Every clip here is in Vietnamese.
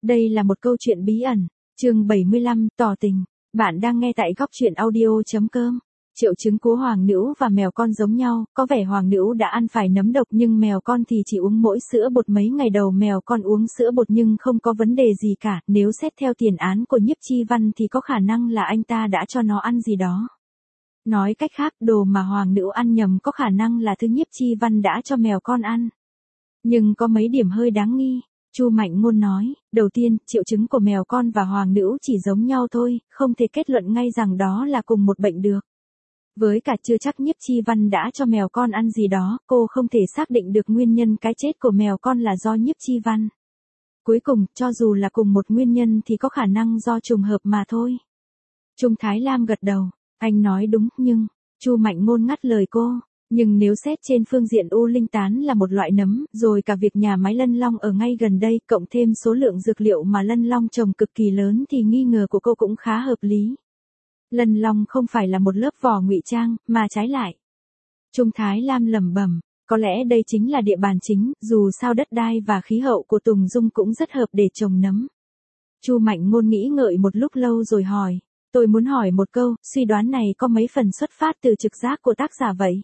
Đây là một câu chuyện bí ẩn. Chương 75, tỏ tình. Bạn đang nghe tại góc truyện audio.com. Triệu chứng của hoàng nữ và mèo con giống nhau, có vẻ hoàng nữ đã ăn phải nấm độc nhưng mèo con thì chỉ uống mỗi sữa bột mấy ngày đầu mèo con uống sữa bột nhưng không có vấn đề gì cả, nếu xét theo tiền án của Nhiếp Chi Văn thì có khả năng là anh ta đã cho nó ăn gì đó. Nói cách khác, đồ mà hoàng nữ ăn nhầm có khả năng là thứ Nhiếp Chi Văn đã cho mèo con ăn. Nhưng có mấy điểm hơi đáng nghi. Chu Mạnh Ngôn nói, đầu tiên, triệu chứng của mèo con và hoàng nữ chỉ giống nhau thôi, không thể kết luận ngay rằng đó là cùng một bệnh được. Với cả chưa chắc Nhiếp Chi Văn đã cho mèo con ăn gì đó, cô không thể xác định được nguyên nhân cái chết của mèo con là do Nhiếp Chi Văn. Cuối cùng, cho dù là cùng một nguyên nhân thì có khả năng do trùng hợp mà thôi. Trung Thái Lam gật đầu, anh nói đúng, nhưng, Chu Mạnh Ngôn ngắt lời cô. Nhưng nếu xét trên phương diện u linh tán là một loại nấm, rồi cả việc nhà máy Lân Long ở ngay gần đây, cộng thêm số lượng dược liệu mà Lân Long trồng cực kỳ lớn thì nghi ngờ của cô cũng khá hợp lý. Lân Long không phải là một lớp vỏ ngụy trang, mà trái lại. Trung Thái Lam lẩm bẩm, có lẽ đây chính là địa bàn chính, dù sao đất đai và khí hậu của Tùng Dung cũng rất hợp để trồng nấm. Chu Mạnh Ngôn nghĩ ngợi một lúc lâu rồi hỏi, tôi muốn hỏi một câu, suy đoán này có mấy phần xuất phát từ trực giác của tác giả vậy?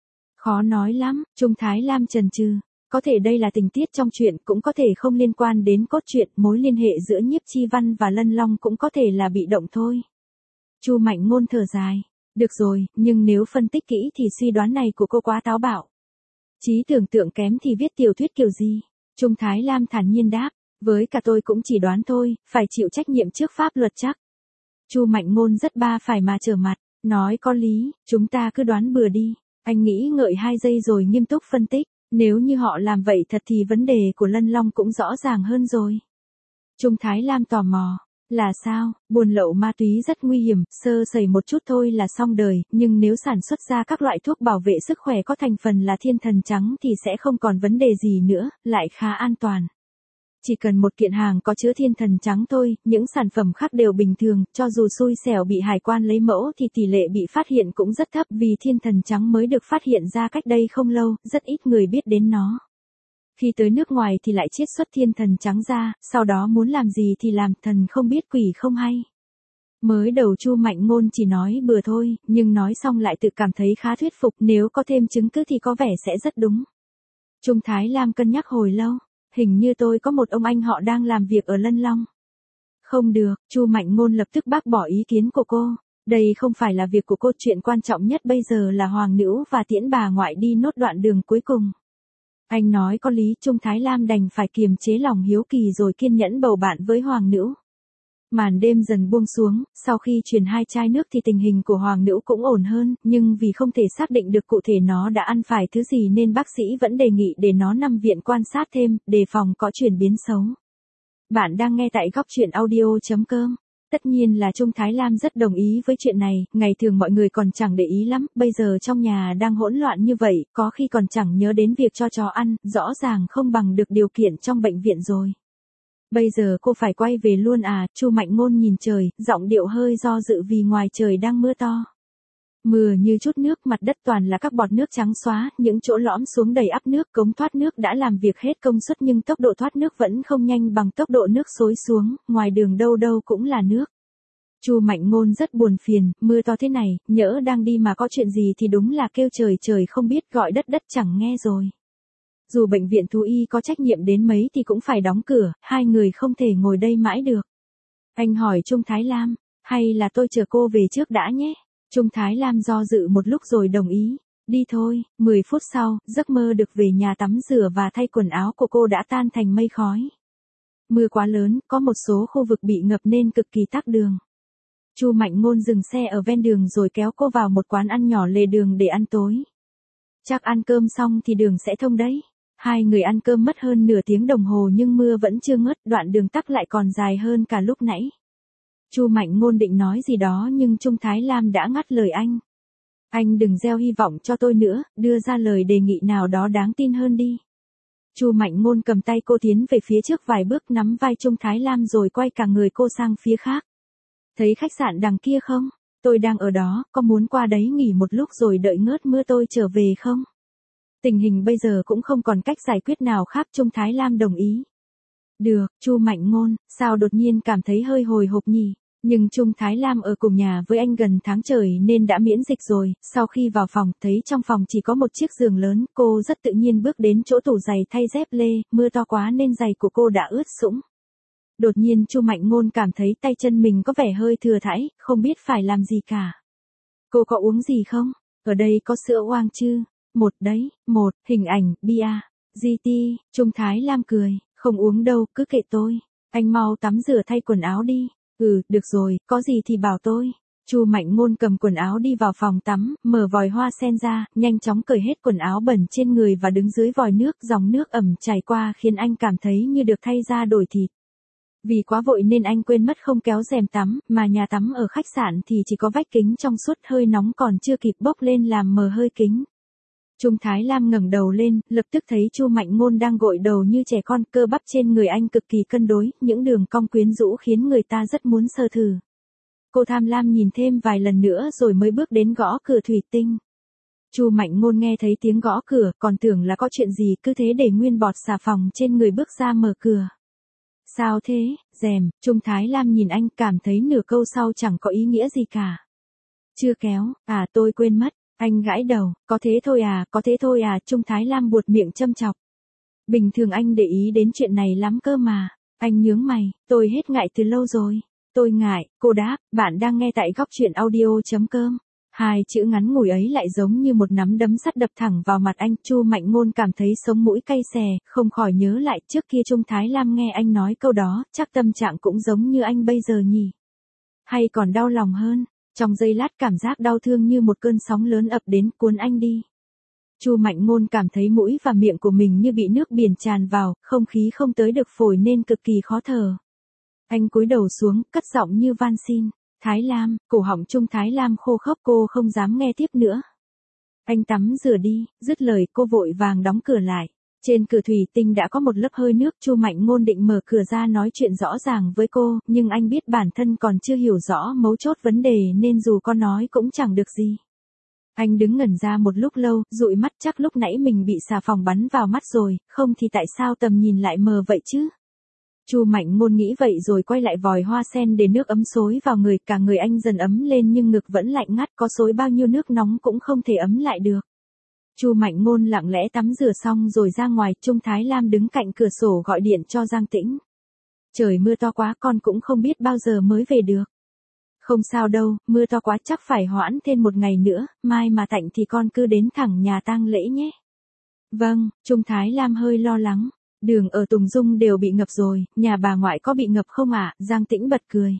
Khó nói lắm, Trung Thái Lam chần chừ, có thể đây là tình tiết trong truyện, cũng có thể không liên quan đến cốt truyện, mối liên hệ giữa Nhiếp Chi Văn và Lân Long cũng có thể là bị động thôi. Chu Mạnh Ngôn thở dài, được rồi, nhưng nếu phân tích kỹ thì suy đoán này của cô quá táo bạo. Trí tưởng tượng kém thì viết tiểu thuyết kiểu gì? Trung Thái Lam thản nhiên đáp, với cả tôi cũng chỉ đoán thôi, phải chịu trách nhiệm trước pháp luật chắc. Chu Mạnh Ngôn rất ba phải mà trở mặt, nói có lý, chúng ta cứ đoán bừa đi. Anh nghĩ ngợi 2 giây rồi nghiêm túc phân tích, nếu như họ làm vậy thật thì vấn đề của Lân Long cũng rõ ràng hơn rồi. Trung Thái Lam tò mò, là sao? Buôn lậu ma túy rất nguy hiểm, sơ sẩy một chút thôi là xong đời, nhưng nếu sản xuất ra các loại thuốc bảo vệ sức khỏe có thành phần là thiên thần trắng thì sẽ không còn vấn đề gì nữa, lại khá an toàn. Chỉ cần một kiện hàng có chứa thiên thần trắng thôi, những sản phẩm khác đều bình thường, cho dù xui xẻo bị hải quan lấy mẫu thì tỷ lệ bị phát hiện cũng rất thấp vì thiên thần trắng mới được phát hiện ra cách đây không lâu, rất ít người biết đến nó. Khi tới nước ngoài thì lại chiết xuất thiên thần trắng ra, sau đó muốn làm gì thì làm, thần không biết quỷ không hay. Mới đầu Chu Mạnh Ngôn chỉ nói bừa thôi, nhưng nói xong lại tự cảm thấy khá thuyết phục, nếu có thêm chứng cứ thì có vẻ sẽ rất đúng. Trung Thái Lam cân nhắc hồi lâu. Hình như tôi có một ông anh họ đang làm việc ở Lân Long. Không được, Chu Mạnh Ngôn lập tức bác bỏ ý kiến của cô. Đây không phải là việc của cô, chuyện quan trọng nhất bây giờ là hoàng nữ và tiễn bà ngoại đi nốt đoạn đường cuối cùng. Anh nói có lý, Trung Thái Lam đành phải kiềm chế lòng hiếu kỳ rồi kiên nhẫn bầu bạn với hoàng nữ. Màn đêm dần buông xuống, sau khi truyền 2 chai nước thì tình hình của hoàng nữ cũng ổn hơn, nhưng vì không thể xác định được cụ thể nó đã ăn phải thứ gì nên bác sĩ vẫn đề nghị để nó nằm viện quan sát thêm, đề phòng có chuyển biến xấu. Bạn đang nghe tại góc truyện audio.com. Tất nhiên là Trung Thái Lam rất đồng ý với chuyện này, ngày thường mọi người còn chẳng để ý lắm, bây giờ trong nhà đang hỗn loạn như vậy, có khi còn chẳng nhớ đến việc cho chó ăn, rõ ràng không bằng được điều kiện trong bệnh viện rồi. Bây giờ cô phải quay về luôn à? Chu Mạnh Ngôn nhìn trời, giọng điệu hơi do dự vì ngoài trời đang mưa to. Mưa như chút nước, mặt đất toàn là các bọt nước trắng xóa, những chỗ lõm xuống đầy ắp nước, cống thoát nước đã làm việc hết công suất nhưng tốc độ thoát nước vẫn không nhanh bằng tốc độ nước xối xuống, ngoài đường đâu đâu cũng là nước. Chu Mạnh Ngôn rất buồn phiền, mưa to thế này, nhỡ đang đi mà có chuyện gì thì đúng là kêu trời trời không biết, gọi đất đất chẳng nghe rồi. Dù bệnh viện thú y có trách nhiệm đến mấy thì cũng phải đóng cửa, hai người không thể ngồi đây mãi được. Anh hỏi Trung Thái Lam, hay là tôi chờ cô về trước đã nhé? Trung Thái Lam do dự một lúc rồi đồng ý. Đi thôi. 10 phút sau, giấc mơ được về nhà tắm rửa và thay quần áo của cô đã tan thành mây khói. Mưa quá lớn, có một số khu vực bị ngập nên cực kỳ tắc đường. Chu Mạnh Ngôn dừng xe ở ven đường rồi kéo cô vào một quán ăn nhỏ lề đường để ăn tối. Chắc ăn cơm xong thì đường sẽ thông đấy. Hai người ăn cơm mất hơn nửa tiếng đồng hồ nhưng mưa vẫn chưa ngớt, đoạn đường tắc lại còn dài hơn cả lúc nãy. Chu Mạnh Ngôn định nói gì đó nhưng Trung Thái Lam đã ngắt lời anh. Anh đừng gieo hy vọng cho tôi nữa, đưa ra lời đề nghị nào đó đáng tin hơn đi. Chu Mạnh Ngôn cầm tay cô tiến về phía trước vài bước, nắm vai Trung Thái Lam rồi quay cả người cô sang phía khác. Thấy khách sạn đằng kia không? Tôi đang ở đó, có muốn qua đấy nghỉ một lúc rồi đợi ngớt mưa tôi trở về không? Tình hình bây giờ cũng không còn cách giải quyết nào khác, Trung Thái Lam đồng ý. Được, Chu Mạnh Ngôn, sao đột nhiên cảm thấy hơi hồi hộp nhỉ? Nhưng Trung Thái Lam ở cùng nhà với anh gần tháng trời nên đã miễn dịch rồi, sau khi vào phòng thấy trong phòng chỉ có một chiếc giường lớn, cô rất tự nhiên bước đến chỗ tủ giày thay dép lê, mưa to quá nên giày của cô đã ướt sũng. Đột nhiên Chu Mạnh Ngôn cảm thấy tay chân mình có vẻ hơi thừa thãi, không biết phải làm gì cả. Cô có uống gì không? Ở đây có sữa oang chứ? Một đấy, một, hình ảnh, bia, GT, Trung Thái Lam cười, không uống đâu, cứ kệ tôi. Anh mau tắm rửa thay quần áo đi. Được rồi, có gì thì bảo tôi. Chu Mạnh Ngôn cầm quần áo đi vào phòng tắm, mở vòi hoa sen ra, nhanh chóng cởi hết quần áo bẩn trên người và đứng dưới vòi nước, dòng nước ẩm chảy qua khiến anh cảm thấy như được thay da đổi thịt. Vì quá vội nên anh quên mất không kéo rèm tắm, mà nhà tắm ở khách sạn thì chỉ có vách kính trong suốt, hơi nóng còn chưa kịp bốc lên làm mờ hơi kính. Trung Thái Lam ngẩng đầu lên, lập tức thấy Chu Mạnh Ngôn đang gội đầu như trẻ con, cơ bắp trên người anh cực kỳ cân đối, những đường cong quyến rũ khiến người ta rất muốn sờ thử. Cô tham lam nhìn thêm vài lần nữa rồi mới bước đến gõ cửa thủy tinh. Chu Mạnh Ngôn nghe thấy tiếng gõ cửa, còn tưởng là có chuyện gì, cứ thế để nguyên bọt xà phòng trên người bước ra mở cửa. Sao thế, rèm, Trung Thái Lam nhìn anh cảm thấy nửa câu sau chẳng có ý nghĩa gì cả. Chưa kéo, tôi quên mất. Anh gãi đầu, có thế thôi à, Trung Thái Lam buột miệng châm chọc. Bình thường anh để ý đến chuyện này lắm cơ mà. Anh nhướng mày, tôi hết ngại từ lâu rồi. Tôi ngại, cô đáp, bạn đang nghe tại góc truyện audio.com. Hai chữ ngắn ngủi ấy lại giống như một nắm đấm sắt đập thẳng vào mặt anh. Chu Mạnh Ngôn cảm thấy sống mũi cay xè, không khỏi nhớ lại trước kia Trung Thái Lam nghe anh nói câu đó, chắc tâm trạng cũng giống như anh bây giờ nhỉ. Hay còn đau lòng hơn. Trong giây lát cảm giác đau thương như một cơn sóng lớn ập đến cuốn anh đi. Chu Mạnh Ngôn cảm thấy mũi và miệng của mình như bị nước biển tràn vào, không khí không tới được phổi nên cực kỳ khó thở. Anh cúi đầu xuống, cất giọng như van xin. Thái Lam, cổ họng Trung Thái Lam khô khốc, cô không dám nghe tiếp nữa. Anh tắm rửa đi, dứt lời cô vội vàng đóng cửa lại. Trên cửa thủy tinh đã có một lớp hơi nước. Chu Mạnh Ngôn định mở cửa ra nói chuyện rõ ràng với cô, nhưng anh biết bản thân còn chưa hiểu rõ mấu chốt vấn đề nên dù có nói cũng chẳng được gì. Anh đứng ngẩn ra một lúc lâu, dụi mắt, chắc lúc nãy mình bị xà phòng bắn vào mắt rồi, không thì tại sao tầm nhìn lại mờ vậy chứ? Chu Mạnh Ngôn nghĩ vậy rồi quay lại vòi hoa sen để nước ấm xối vào người, cả người anh dần ấm lên nhưng ngực vẫn lạnh ngắt, có xối bao nhiêu nước nóng cũng không thể ấm lại được. Chu Mạnh Ngôn lặng lẽ tắm rửa xong rồi ra ngoài, Trung Thái Lam đứng cạnh cửa sổ gọi điện cho Giang Tĩnh. Trời mưa to quá, con cũng không biết bao giờ mới về được. Không sao đâu, mưa to quá chắc phải hoãn thêm một ngày nữa, mai mà tạnh thì con cứ đến thẳng nhà tang lễ nhé. Vâng, Trung Thái Lam hơi lo lắng. Đường ở Tùng Dung đều bị ngập rồi, nhà bà ngoại có bị ngập không ạ? Giang Tĩnh bật cười.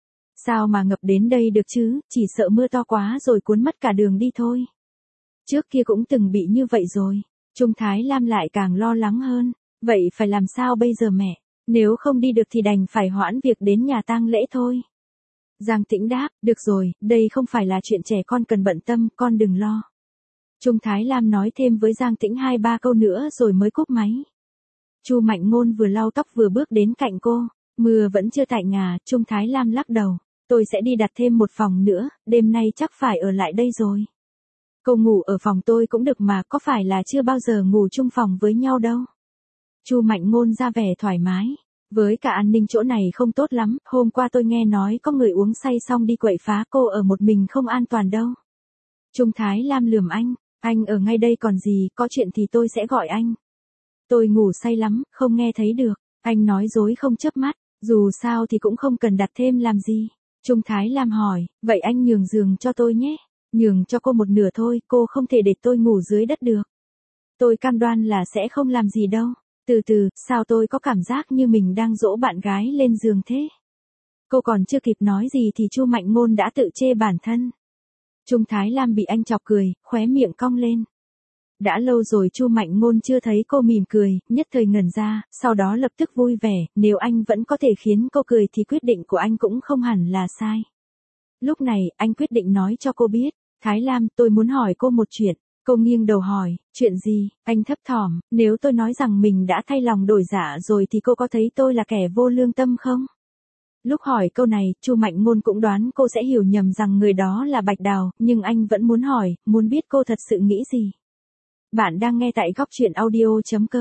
Sao mà ngập đến đây được chứ, chỉ sợ mưa to quá rồi cuốn mất cả đường đi thôi. Trước kia cũng từng bị như vậy rồi. Trung Thái Lam lại càng lo lắng hơn. Vậy phải làm sao bây giờ mẹ? Nếu không đi được thì đành phải hoãn việc đến nhà tang lễ thôi. Giang Tĩnh đáp, được rồi, đây không phải là chuyện trẻ con cần bận tâm, con đừng lo. Trung Thái Lam nói thêm với Giang Tĩnh 2-3 câu nữa rồi mới cúp máy. Chu Mạnh Ngôn vừa lau tóc vừa bước đến cạnh cô. Mưa vẫn chưa tạnh à? Trung Thái Lam lắc đầu. Tôi sẽ đi đặt thêm một phòng nữa, đêm nay chắc phải ở lại đây rồi. Cô ngủ ở phòng tôi cũng được mà, có phải là chưa bao giờ ngủ chung phòng với nhau đâu. Chu Mạnh Ngôn ra vẻ thoải mái. Với cả an ninh chỗ này không tốt lắm, hôm qua tôi nghe nói có người uống say xong đi quậy phá, cô ở một mình không an toàn đâu. Trung Thái Lam lườm anh ở ngay đây còn gì, có chuyện thì tôi sẽ gọi anh. Tôi ngủ say lắm, không nghe thấy được. Anh nói dối không chớp mắt, dù sao thì cũng không cần đặt thêm làm gì. Trung Thái Lam hỏi, vậy anh nhường giường cho tôi nhé. Nhường cho cô một nửa thôi, cô không thể để tôi ngủ dưới đất được. Tôi cam đoan là sẽ không làm gì đâu. Từ từ, sao tôi có cảm giác như mình đang dỗ bạn gái lên giường thế? Cô còn chưa kịp nói gì thì Chu Mạnh Ngôn đã tự chê bản thân. Trung Thái Lam bị anh chọc cười, khóe miệng cong lên. Đã lâu rồi Chu Mạnh Ngôn chưa thấy cô mỉm cười, nhất thời ngẩn ra, sau đó lập tức vui vẻ, nếu anh vẫn có thể khiến cô cười thì quyết định của anh cũng không hẳn là sai. Lúc này, anh quyết định nói cho cô biết, Thái Lam, tôi muốn hỏi cô một chuyện. Cô nghiêng đầu hỏi, chuyện gì? Anh thấp thỏm, nếu tôi nói rằng mình đã thay lòng đổi dạ rồi thì cô có thấy tôi là kẻ vô lương tâm không? Lúc hỏi câu này, Chu Mạnh Ngôn cũng đoán cô sẽ hiểu nhầm rằng người đó là Bạch Đào, nhưng anh vẫn muốn hỏi, muốn biết cô thật sự nghĩ gì. Bạn đang nghe tại góc truyện audio.com.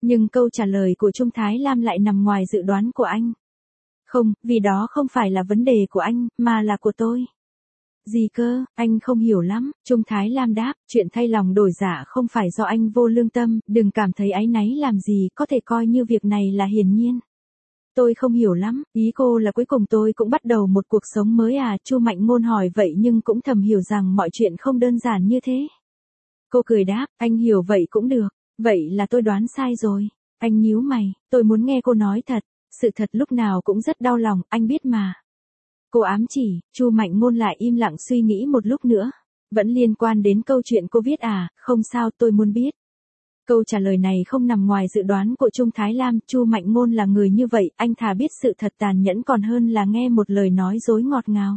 Nhưng câu trả lời của Trung Thái Lam lại nằm ngoài dự đoán của anh. Không, vì đó không phải là vấn đề của anh, mà là của tôi. Gì cơ, anh không hiểu lắm, Trung Thái Lam đáp, chuyện thay lòng đổi dạ không phải do anh vô lương tâm, đừng cảm thấy áy náy làm gì, có thể coi như việc này là hiển nhiên. Tôi không hiểu lắm, ý cô là cuối cùng tôi cũng bắt đầu một cuộc sống mới à, Chu Mạnh Ngôn hỏi vậy nhưng cũng thầm hiểu rằng mọi chuyện không đơn giản như thế. Cô cười đáp, anh hiểu vậy cũng được, vậy là tôi đoán sai rồi. Anh nhíu mày, tôi muốn nghe cô nói thật, sự thật lúc nào cũng rất đau lòng, anh biết mà. Cô ám chỉ, Chu Mạnh Ngôn lại im lặng suy nghĩ một lúc nữa. Vẫn liên quan đến câu chuyện cô viết à, không sao tôi muốn biết. Câu trả lời này không nằm ngoài dự đoán của Trung Thái Lam, Chu Mạnh Ngôn là người như vậy, anh thà biết sự thật tàn nhẫn còn hơn là nghe một lời nói dối ngọt ngào.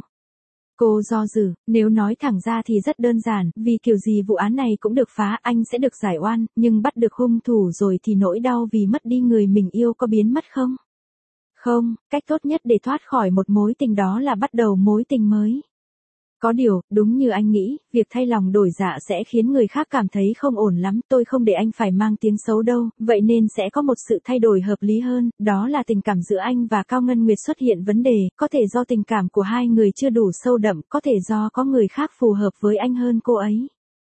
Cô do dự, nếu nói thẳng ra thì rất đơn giản, vì kiểu gì vụ án này cũng được phá, anh sẽ được giải oan, nhưng bắt được hung thủ rồi thì nỗi đau vì mất đi người mình yêu có biến mất không? Không, cách tốt nhất để thoát khỏi một mối tình đó là bắt đầu mối tình mới. Có điều, đúng như anh nghĩ, việc thay lòng đổi dạ sẽ khiến người khác cảm thấy không ổn lắm, tôi không để anh phải mang tiếng xấu đâu, vậy nên sẽ có một sự thay đổi hợp lý hơn, đó là tình cảm giữa anh và Cao Ngân Nguyệt xuất hiện vấn đề, có thể do tình cảm của hai người chưa đủ sâu đậm, có thể do có người khác phù hợp với anh hơn cô ấy.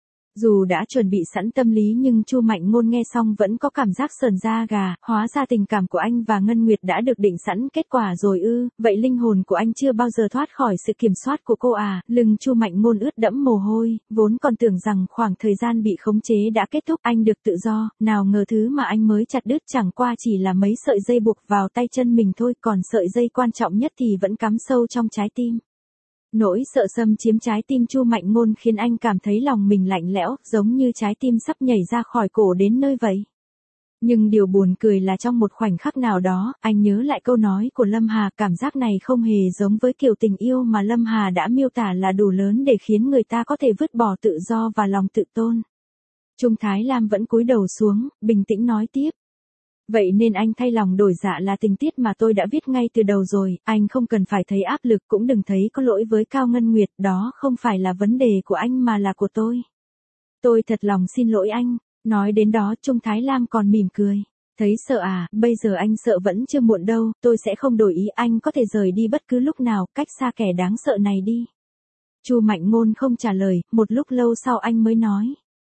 Dù đã chuẩn bị sẵn tâm lý nhưng Chu Mạnh Ngôn nghe xong vẫn có cảm giác sởn da gà, hóa ra tình cảm của anh và Ngân Nguyệt đã được định sẵn kết quả rồi ư, vậy linh hồn của anh chưa bao giờ thoát khỏi sự kiểm soát của cô à, lưng Chu Mạnh Ngôn ướt đẫm mồ hôi, vốn còn tưởng rằng khoảng thời gian bị khống chế đã kết thúc, anh được tự do, nào ngờ thứ mà anh mới chặt đứt chẳng qua chỉ là mấy sợi dây buộc vào tay chân mình thôi, còn sợi dây quan trọng nhất thì vẫn cắm sâu trong trái tim. Nỗi sợ xâm chiếm trái tim Chu Mạnh Ngôn khiến anh cảm thấy lòng mình lạnh lẽo, giống như trái tim sắp nhảy ra khỏi cổ đến nơi vậy. Nhưng điều buồn cười là trong một khoảnh khắc nào đó, anh nhớ lại câu nói của Lâm Hà, cảm giác này không hề giống với kiểu tình yêu mà Lâm Hà đã miêu tả là đủ lớn để khiến người ta có thể vứt bỏ tự do và lòng tự tôn. Trung Thái Lam vẫn cúi đầu xuống, bình tĩnh nói tiếp. Vậy nên anh thay lòng đổi dạ là tình tiết mà tôi đã viết ngay từ đầu rồi, anh không cần phải thấy áp lực cũng đừng thấy có lỗi với Cao Ngân Nguyệt, đó không phải là vấn đề của anh mà là của tôi. Tôi thật lòng xin lỗi anh, nói đến đó Trung Thái Lam còn mỉm cười. Thấy sợ à, bây giờ anh sợ vẫn chưa muộn đâu, tôi sẽ không đổi ý, anh có thể rời đi bất cứ lúc nào, cách xa kẻ đáng sợ này đi. Chu Mạnh Ngôn không trả lời, một lúc lâu sau anh mới nói.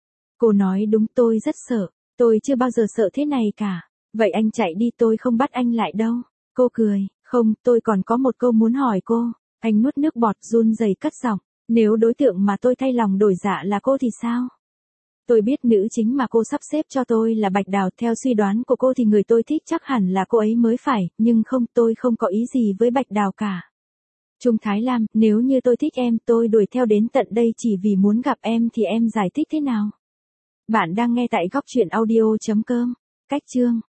Cô nói đúng, tôi rất sợ, tôi chưa bao giờ sợ thế này cả. Vậy anh chạy đi, tôi không bắt anh lại đâu. Cô cười, không, tôi còn có một câu muốn hỏi cô. Anh nuốt nước bọt run rẩy cất giọng, nếu đối tượng mà tôi thay lòng đổi dạ là cô thì sao? Tôi biết nữ chính mà cô sắp xếp cho tôi là Bạch Đào, theo suy đoán của cô thì người tôi thích chắc hẳn là cô ấy mới phải, nhưng không, tôi không có ý gì với Bạch Đào cả. Trung Thái Lam, nếu như tôi thích em, tôi đuổi theo đến tận đây chỉ vì muốn gặp em thì em giải thích thế nào? Bạn đang nghe tại góc truyện audio.com. Cách chương